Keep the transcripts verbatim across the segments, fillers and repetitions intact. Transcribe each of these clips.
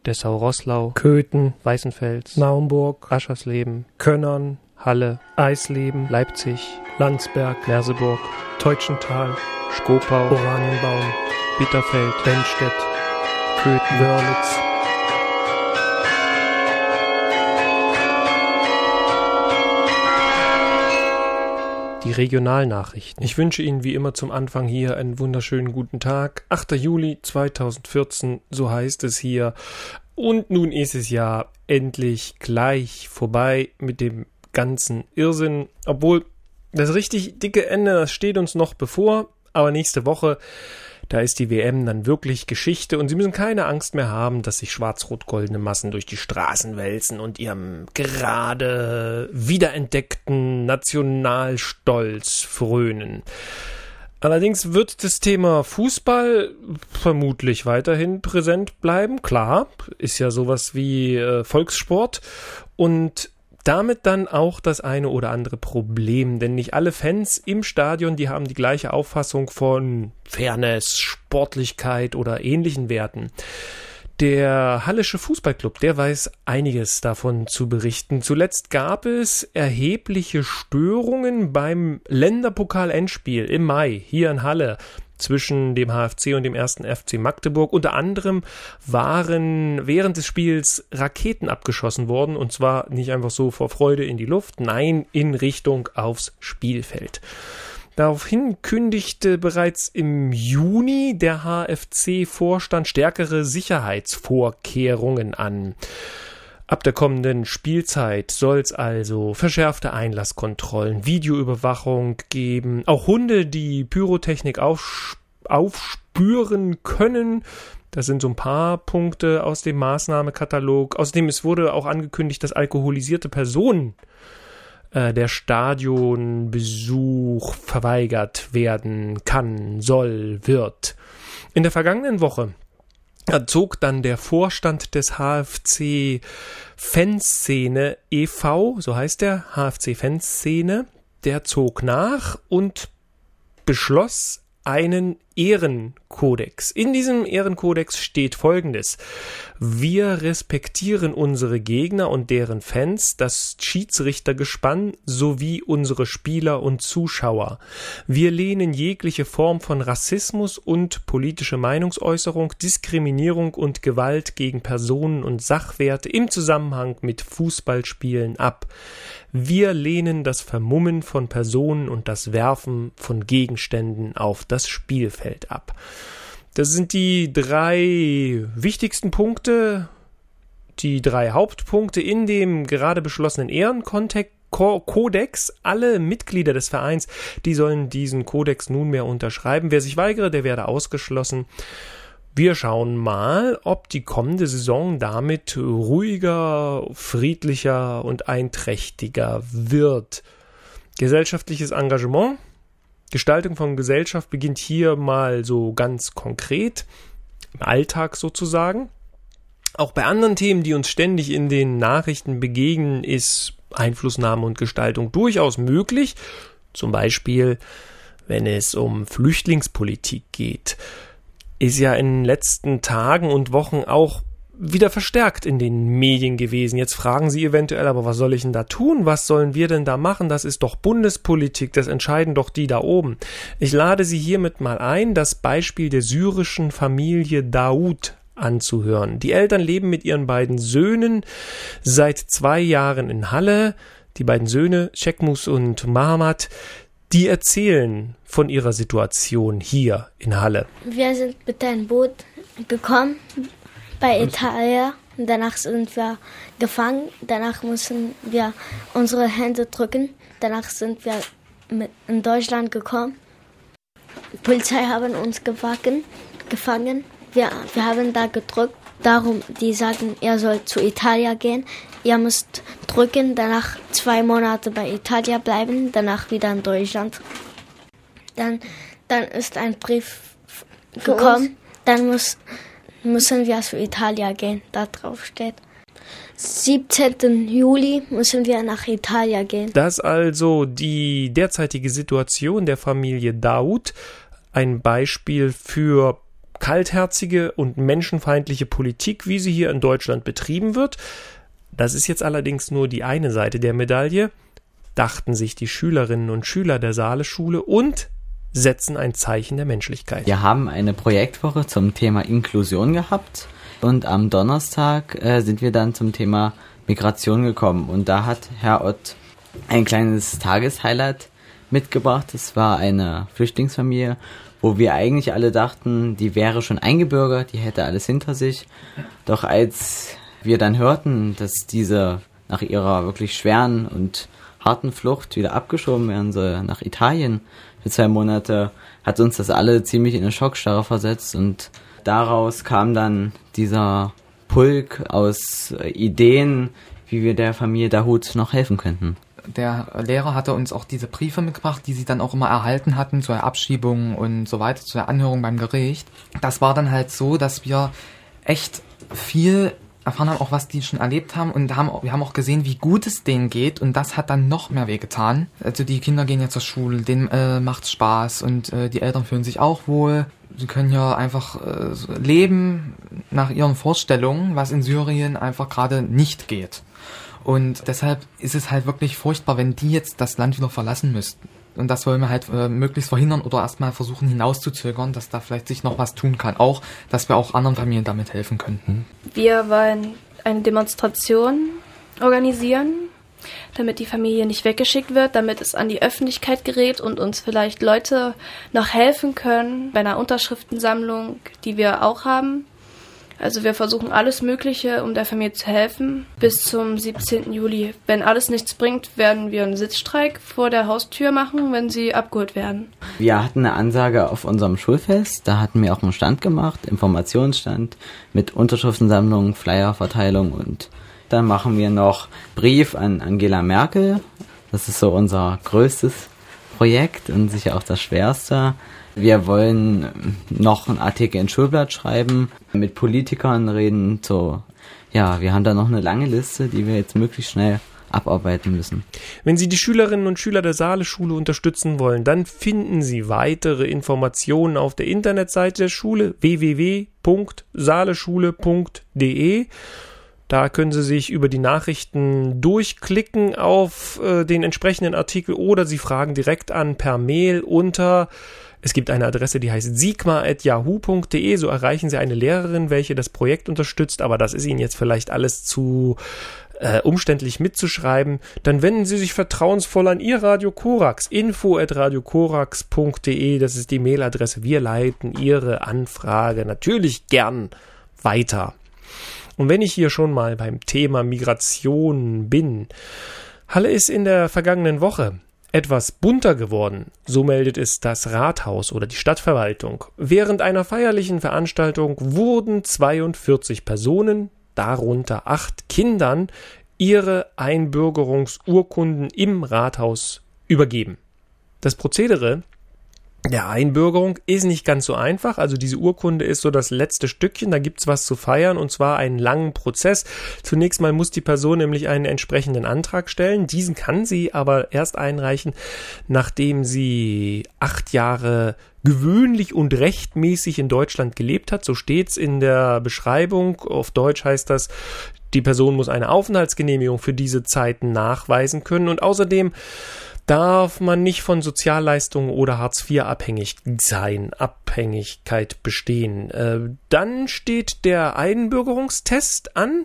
Dessau-Roßlau, Köthen, Weißenfels, Naumburg, Aschersleben, Könnern, Halle, Eisleben, Leipzig, Landsberg, Merseburg, Teutschenthal, Schkopau, Oranienbaum, Bitterfeld, Benstedt, Köthen, Wörlitz. Die Regionalnachrichten. Ich wünsche Ihnen wie immer zum Anfang hier einen wunderschönen guten Tag. achter Juli zweitausendvierzehn, so heißt es hier. Und nun ist es ja endlich gleich vorbei mit dem ganzen Irrsinn. Obwohl das richtig dicke Ende, das steht uns noch bevor. Aber nächste Woche, da ist die W M dann wirklich Geschichte und Sie müssen keine Angst mehr haben, dass sich schwarz-rot-goldene Massen durch die Straßen wälzen und ihrem gerade wiederentdeckten Nationalstolz frönen. Allerdings wird das Thema Fußball vermutlich weiterhin präsent bleiben. Klar, ist ja sowas wie äh, Volkssport und damit dann auch das eine oder andere Problem, denn nicht alle Fans im Stadion, die haben die gleiche Auffassung von Fairness, Sportlichkeit oder ähnlichen Werten. Der Hallische Fußballclub, der weiß einiges davon zu berichten. Zuletzt gab es erhebliche Störungen beim Länderpokal-Endspiel im Mai hier in Halle zwischen dem H F C und dem ersten F C Magdeburg. Unter anderem waren während des Spiels Raketen abgeschossen worden und zwar nicht einfach so vor Freude in die Luft, nein, in Richtung aufs Spielfeld. Daraufhin kündigte bereits im Juni der H F C-Vorstand stärkere Sicherheitsvorkehrungen an. Ab der kommenden Spielzeit soll es also verschärfte Einlasskontrollen, Videoüberwachung geben, auch Hunde, die Pyrotechnik auf, aufspüren können. Das sind so ein paar Punkte aus dem Maßnahmekatalog. Außerdem es wurde auch angekündigt, dass alkoholisierte Personen äh, der Stadionbesuch verweigert werden kann, soll, wird. In der vergangenen Woche Da zog dann der Vorstand des H F C Fanszene e V, so heißt der, H F C Fanszene, der zog nach und beschloss einen Ehrenkodex. In diesem Ehrenkodex steht Folgendes: Wir respektieren unsere Gegner und deren Fans, das Schiedsrichtergespann sowie unsere Spieler und Zuschauer. Wir lehnen jegliche Form von Rassismus und politische Meinungsäußerung, Diskriminierung und Gewalt gegen Personen und Sachwerte im Zusammenhang mit Fußballspielen ab. Wir lehnen das Vermummen von Personen und das Werfen von Gegenständen auf das Spielfeld ab. Das sind die drei wichtigsten Punkte, die drei Hauptpunkte in dem gerade beschlossenen Ehrenkodex. Alle Mitglieder des Vereins, die sollen diesen Kodex nunmehr unterschreiben. Wer sich weigere, der werde ausgeschlossen. Wir schauen mal, ob die kommende Saison damit ruhiger, friedlicher und einträchtiger wird. Gesellschaftliches Engagement. Gestaltung von Gesellschaft beginnt hier mal so ganz konkret, im Alltag sozusagen. Auch bei anderen Themen, die uns ständig in den Nachrichten begegnen, ist Einflussnahme und Gestaltung durchaus möglich. Zum Beispiel, wenn es um Flüchtlingspolitik geht. Ist ja in den letzten Tagen und Wochen auch wieder verstärkt in den Medien gewesen. Jetzt fragen Sie eventuell, aber was soll ich denn da tun? Was sollen wir denn da machen? Das ist doch Bundespolitik, das entscheiden doch die da oben. Ich lade Sie hiermit mal ein, das Beispiel der syrischen Familie Daoud anzuhören. Die Eltern leben mit ihren beiden Söhnen seit zwei Jahren in Halle. Die beiden Söhne, Chekmus und Mahamat, die erzählen von ihrer Situation hier in Halle. Wir sind mit einem Boot gekommen bei Italien. Danach sind wir gefangen. Danach mussten wir unsere Hände drücken. Danach sind wir mit in Deutschland gekommen. Die Polizei haben uns gefangen. gefangen. Wir, wir haben da gedrückt. Darum, die sagen, ihr sollt zu Italien gehen. Ihr müsst drücken, danach zwei Monate bei Italien bleiben, danach wieder in Deutschland. Dann, dann ist ein Brief gekommen, dann muss, müssen wir zu Italien gehen, da drauf steht. siebzehnten Juli müssen wir nach Italien gehen. Das ist also die derzeitige Situation der Familie Daoud, ein Beispiel für kaltherzige und menschenfeindliche Politik, wie sie hier in Deutschland betrieben wird. Das ist jetzt allerdings nur die eine Seite der Medaille, dachten sich die Schülerinnen und Schüler der Saale-Schule und setzen ein Zeichen der Menschlichkeit. Wir haben eine Projektwoche zum Thema Inklusion gehabt und am Donnerstag äh, sind wir dann zum Thema Migration gekommen und da hat Herr Ott ein kleines Tageshighlight mitgebracht. Es war eine Flüchtlingsfamilie, wo wir eigentlich alle dachten, die wäre schon eingebürgert, die hätte alles hinter sich. Doch als wir dann hörten, dass diese nach ihrer wirklich schweren und harten Flucht wieder abgeschoben werden soll nach Italien für zwei Monate, hat uns das alle ziemlich in eine Schockstarre versetzt und daraus kam dann dieser Pulk aus Ideen, wie wir der Familie Dahut noch helfen könnten. Der Lehrer hatte uns auch diese Briefe mitgebracht, die sie dann auch immer erhalten hatten zur Abschiebung und so weiter, zur Anhörung beim Gericht. Das war dann halt so, dass wir echt viel erfahren haben, auch was die schon erlebt haben und haben, wir haben auch gesehen, wie gut es denen geht und das hat dann noch mehr wehgetan. Also die Kinder gehen ja zur Schule, denen äh, macht's Spaß und äh, die Eltern fühlen sich auch wohl. Sie können ja einfach äh, so leben nach ihren Vorstellungen, was in Syrien einfach gerade nicht geht. Und deshalb ist es halt wirklich furchtbar, wenn die jetzt das Land wieder verlassen müssten. Und das wollen wir halt äh, möglichst verhindern oder erstmal versuchen hinauszuzögern, dass da vielleicht sich noch was tun kann. Auch, dass wir auch anderen Familien damit helfen könnten. Wir wollen eine Demonstration organisieren, damit die Familie nicht weggeschickt wird, damit es an die Öffentlichkeit gerät und uns vielleicht Leute noch helfen können bei einer Unterschriftensammlung, die wir auch haben. Also wir versuchen alles Mögliche, um der Familie zu helfen, bis zum siebzehnten Juli. Wenn alles nichts bringt, werden wir einen Sitzstreik vor der Haustür machen, wenn sie abgeholt werden. Wir hatten eine Ansage auf unserem Schulfest, da hatten wir auch einen Stand gemacht, Informationsstand mit Unterschriftensammlung, Flyerverteilung und dann machen wir noch Brief an Angela Merkel. Das ist so unser größtes Projekt und sicher auch das schwerste. Wir wollen noch einen Artikel ins Schulblatt schreiben, mit Politikern reden. So, ja, wir haben da noch eine lange Liste, die wir jetzt möglichst schnell abarbeiten müssen. Wenn Sie die Schülerinnen und Schüler der Saale-Schule unterstützen wollen, dann finden Sie weitere Informationen auf der Internetseite der Schule w w w punkt saaleschule punkt d e. Da können Sie sich über die Nachrichten durchklicken auf äh, den entsprechenden Artikel oder Sie fragen direkt an per Mail unter, es gibt eine Adresse, die heißt sigma at yahoo punkt d e, so erreichen Sie eine Lehrerin, welche das Projekt unterstützt, aber das ist Ihnen jetzt vielleicht alles zu äh, umständlich mitzuschreiben. Dann wenden Sie sich vertrauensvoll an Ihr Radio Korax, info at radio korax punkt d e, das ist die Mailadresse. Wir leiten Ihre Anfrage natürlich gern weiter. Und wenn ich hier schon mal beim Thema Migration bin, Halle ist in der vergangenen Woche etwas bunter geworden, so meldet es das Rathaus oder die Stadtverwaltung. Während einer feierlichen Veranstaltung wurden zweiundvierzig Personen, darunter acht Kindern, ihre Einbürgerungsurkunden im Rathaus übergeben. Das Prozedere der Einbürgerung ist nicht ganz so einfach, also diese Urkunde ist so das letzte Stückchen, da gibt's was zu feiern und zwar einen langen Prozess. Zunächst mal muss die Person nämlich einen entsprechenden Antrag stellen, diesen kann sie aber erst einreichen, nachdem sie acht Jahre gewöhnlich und rechtmäßig in Deutschland gelebt hat, so steht's in der Beschreibung, auf Deutsch heißt das, die Person muss eine Aufenthaltsgenehmigung für diese Zeiten nachweisen können und außerdem darf man nicht von Sozialleistungen oder Hartz vier abhängig sein, Abhängigkeit bestehen. Äh, dann steht der Einbürgerungstest an.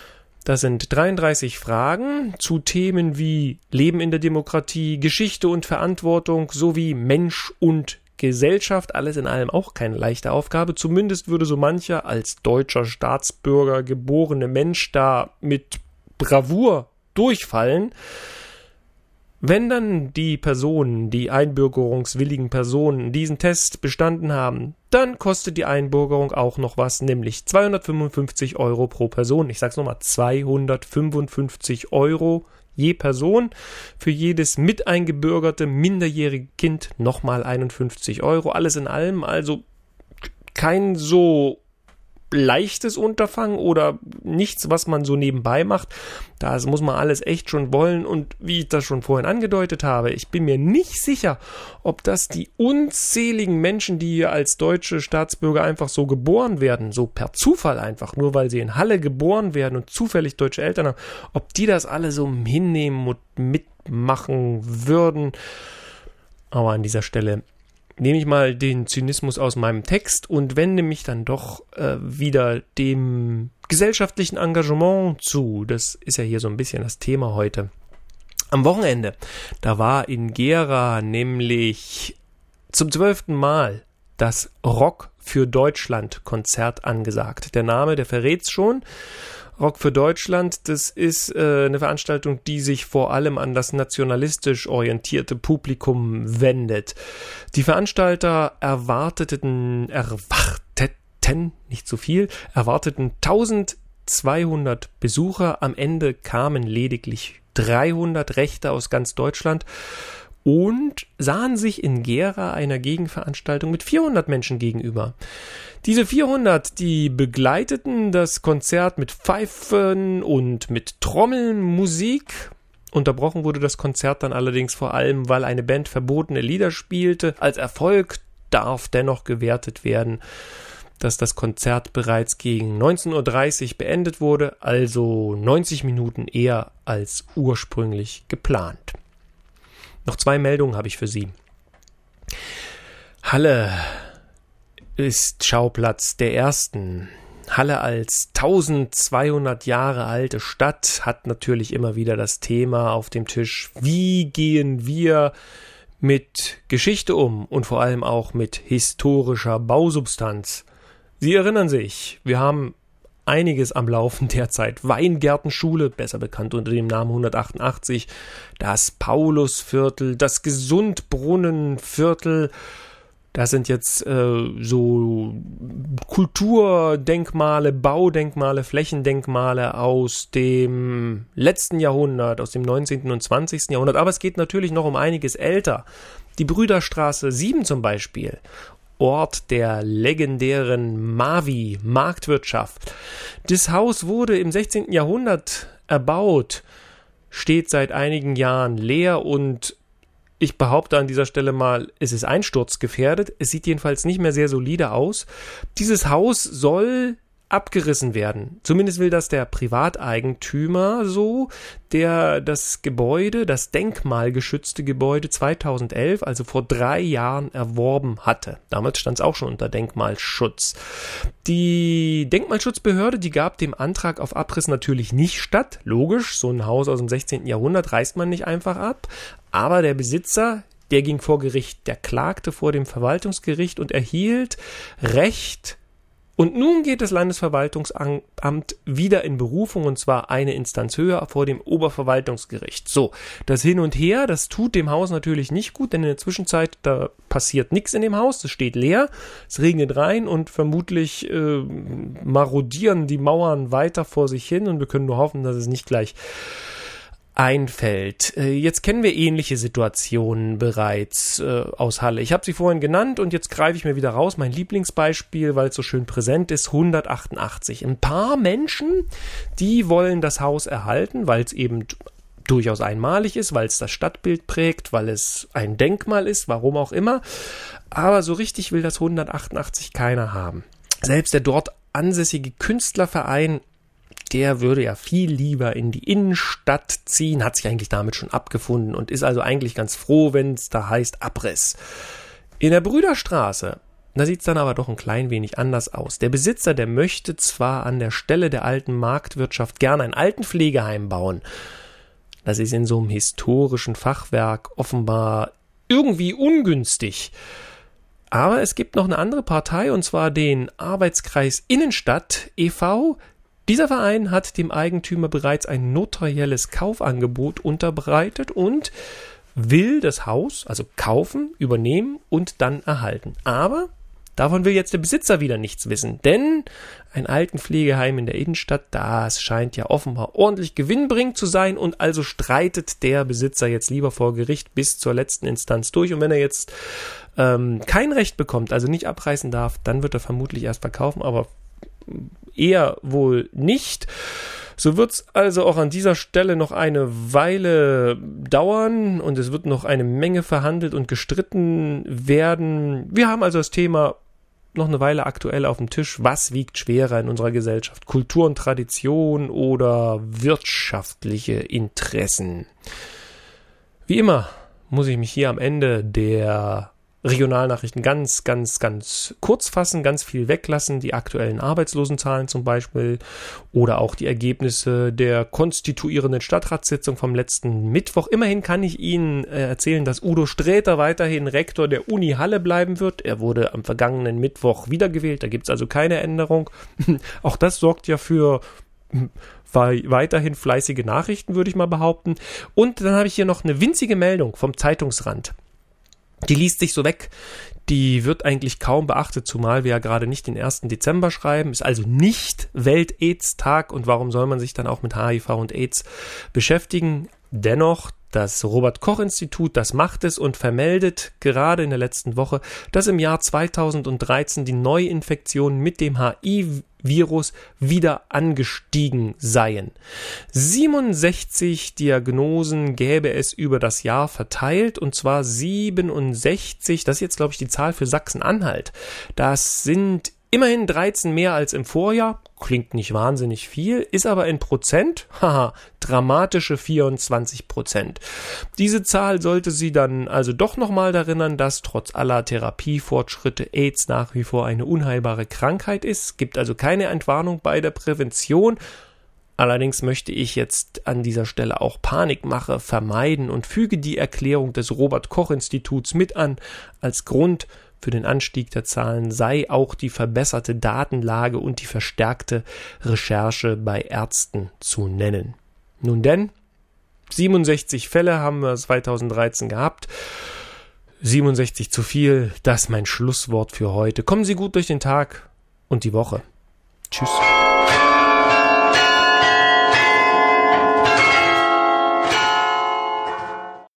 Das sind dreiunddreißig Fragen zu Themen wie Leben in der Demokratie, Geschichte und Verantwortung sowie Mensch und Gesellschaft. Alles in allem auch keine leichte Aufgabe. Zumindest würde so mancher als deutscher Staatsbürger geborene Mensch da mit Bravour durchfallen. Wenn dann die Personen, die einbürgerungswilligen Personen diesen Test bestanden haben, dann kostet die Einbürgerung auch noch was, nämlich zweihundertfünfundfünfzig Euro pro Person. Ich sag's nochmal, zweihundertfünfundfünfzig Euro je Person. Für jedes mit eingebürgerte minderjährige Kind nochmal einundfünfzig Euro. Alles in allem also kein so leichtes Unterfangen oder nichts, was man so nebenbei macht. Das muss man alles echt schon wollen und wie ich das schon vorhin angedeutet habe, ich bin mir nicht sicher, ob das die unzähligen Menschen, die hier als deutsche Staatsbürger einfach so geboren werden, so per Zufall einfach, nur weil sie in Halle geboren werden und zufällig deutsche Eltern haben, ob die das alle so hinnehmen und mitmachen würden. Aber an dieser Stelle nehme ich mal den Zynismus aus meinem Text und wende mich dann doch äh, wieder dem gesellschaftlichen Engagement zu. Das ist ja hier so ein bisschen das Thema heute. Am Wochenende, da war in Gera nämlich zum zwölften Mal das Rock für Deutschland Konzert angesagt. Der Name, der verrät's schon. Rock für Deutschland, das ist äh, eine Veranstaltung, die sich vor allem an das nationalistisch orientierte Publikum wendet. Die Veranstalter erwarteten, erwarteten, nicht so viel, erwarteten eintausendzweihundert Besucher. Am Ende kamen lediglich dreihundert Rechte aus ganz Deutschland und sahen sich in Gera einer Gegenveranstaltung mit vierhundert Menschen gegenüber. Diese vierhundert, die begleiteten das Konzert mit Pfeifen und mit Trommelmusik. Unterbrochen wurde das Konzert dann allerdings vor allem, weil eine Band verbotene Lieder spielte. Als Erfolg darf dennoch gewertet werden, dass das Konzert bereits gegen neunzehn Uhr dreißig beendet wurde, also neunzig Minuten eher als ursprünglich geplant. Noch zwei Meldungen habe ich für Sie. Halle ist Schauplatz der ersten. Halle als tausendzweihundert Jahre alte Stadt hat natürlich immer wieder das Thema auf dem Tisch. Wie gehen wir mit Geschichte um und vor allem auch mit historischer Bausubstanz? Sie erinnern sich, wir haben einiges am Laufen derzeit. Weingartenschule, besser bekannt unter dem Namen hundertachtundachtzig, das Paulusviertel, das Gesundbrunnenviertel. Das sind jetzt äh, so Kulturdenkmale, Baudenkmale, Flächendenkmale aus dem letzten Jahrhundert, aus dem neunzehnten und zwanzigsten Jahrhundert. Aber es geht natürlich noch um einiges älter. Die Brüderstraße sieben zum Beispiel. Ort der legendären Mavi, Marktwirtschaft. Das Haus wurde im sechzehnten Jahrhundert erbaut, steht seit einigen Jahren leer und ich behaupte an dieser Stelle mal, es ist einsturzgefährdet. Es sieht jedenfalls nicht mehr sehr solide aus. Dieses Haus soll abgerissen werden. Zumindest will das der Privateigentümer so, der das Gebäude, das denkmalgeschützte Gebäude zweitausendelf, also vor drei Jahren erworben hatte. Damals stand es auch schon unter Denkmalschutz. Die Denkmalschutzbehörde, die gab dem Antrag auf Abriss natürlich nicht statt. Logisch, so ein Haus aus dem sechzehnten Jahrhundert reißt man nicht einfach ab. Aber der Besitzer, der ging vor Gericht, der klagte vor dem Verwaltungsgericht und erhielt Recht. Und nun geht das Landesverwaltungsamt wieder in Berufung, und zwar eine Instanz höher vor dem Oberverwaltungsgericht. So, das Hin und Her, das tut dem Haus natürlich nicht gut, denn in der Zwischenzeit, da passiert nichts in dem Haus, es steht leer, es regnet rein und vermutlich äh, marodieren die Mauern weiter vor sich hin und wir können nur hoffen, dass es nicht gleich einfällt. Jetzt kennen wir ähnliche Situationen bereits äh, aus Halle. Ich habe sie vorhin genannt und jetzt greife ich mir wieder raus. Mein Lieblingsbeispiel, weil es so schön präsent ist, hundertachtundachtzig. Ein paar Menschen, die wollen das Haus erhalten, weil es eben durchaus einmalig ist, weil es das Stadtbild prägt, weil es ein Denkmal ist, warum auch immer. Aber so richtig will das hundertachtundachtzig keiner haben. Selbst der dort ansässige Künstlerverein, der würde ja viel lieber in die Innenstadt ziehen, hat sich eigentlich damit schon abgefunden und ist also eigentlich ganz froh, wenn es da heißt Abriss. In der Brüderstraße, da sieht es dann aber doch ein klein wenig anders aus. Der Besitzer, der möchte zwar an der Stelle der alten Marktwirtschaft gerne ein Altenpflegeheim bauen. Das ist in so einem historischen Fachwerk offenbar irgendwie ungünstig. Aber es gibt noch eine andere Partei, und zwar den Arbeitskreis Innenstadt e V. Dieser Verein hat dem Eigentümer bereits ein notarielles Kaufangebot unterbreitet und will das Haus, also kaufen, übernehmen und dann erhalten. Aber davon will jetzt der Besitzer wieder nichts wissen, denn ein Altenpflegeheim in der Innenstadt, das scheint ja offenbar ordentlich gewinnbringend zu sein und also streitet der Besitzer jetzt lieber vor Gericht bis zur letzten Instanz durch. Und wenn er jetzt ähm, kein Recht bekommt, also nicht abreißen darf, dann wird er vermutlich erst verkaufen, aber eher wohl nicht. So wird's also auch an dieser Stelle noch eine Weile dauern und es wird noch eine Menge verhandelt und gestritten werden. Wir haben also das Thema noch eine Weile aktuell auf dem Tisch. Was wiegt schwerer in unserer Gesellschaft? Kultur und Tradition oder wirtschaftliche Interessen? Wie immer muss ich mich hier am Ende der Regionalnachrichten ganz, ganz, ganz kurz fassen, ganz viel weglassen, die aktuellen Arbeitslosenzahlen zum Beispiel oder auch die Ergebnisse der konstituierenden Stadtratssitzung vom letzten Mittwoch. Immerhin kann ich Ihnen äh, erzählen, dass Udo Sträter weiterhin Rektor der Uni Halle bleiben wird. Er wurde am vergangenen Mittwoch wiedergewählt, da gibt es also keine Änderung. Auch das sorgt ja für weiterhin fleißige Nachrichten, würde ich mal behaupten. Und dann habe ich hier noch eine winzige Meldung vom Zeitungsrand. Die liest sich so weg, die wird eigentlich kaum beachtet, zumal wir ja gerade nicht den ersten Dezember schreiben, ist also nicht Welt-Aids-Tag und warum soll man sich dann auch mit H I V und AIDS beschäftigen? Dennoch, das Robert-Koch-Institut, das macht es und vermeldet gerade in der letzten Woche, dass im Jahr zweitausenddreizehn die Neuinfektionen mit dem H I V-Virus wieder angestiegen seien. siebenundsechzig Diagnosen gäbe es über das Jahr verteilt und zwar siebenundsechzig, das ist jetzt glaube ich die Zahl für Sachsen-Anhalt. Das sind immerhin dreizehn mehr als im Vorjahr, klingt nicht wahnsinnig viel, ist aber in Prozent, haha, dramatische vierundzwanzig Prozent. Diese Zahl sollte Sie dann also doch nochmal erinnern, dass trotz aller Therapiefortschritte AIDS nach wie vor eine unheilbare Krankheit ist. Gibt also keine Entwarnung bei der Prävention. Allerdings möchte ich jetzt an dieser Stelle auch Panikmache vermeiden und füge die Erklärung des Robert-Koch-Instituts mit an. Als Grund für den Anstieg der Zahlen sei auch die verbesserte Datenlage und die verstärkte Recherche bei Ärzten zu nennen. Nun denn, siebenundsechzig Fälle haben wir zweitausenddreizehn gehabt. siebenundsechzig zu viel, das ist mein Schlusswort für heute. Kommen Sie gut durch den Tag und die Woche. Tschüss.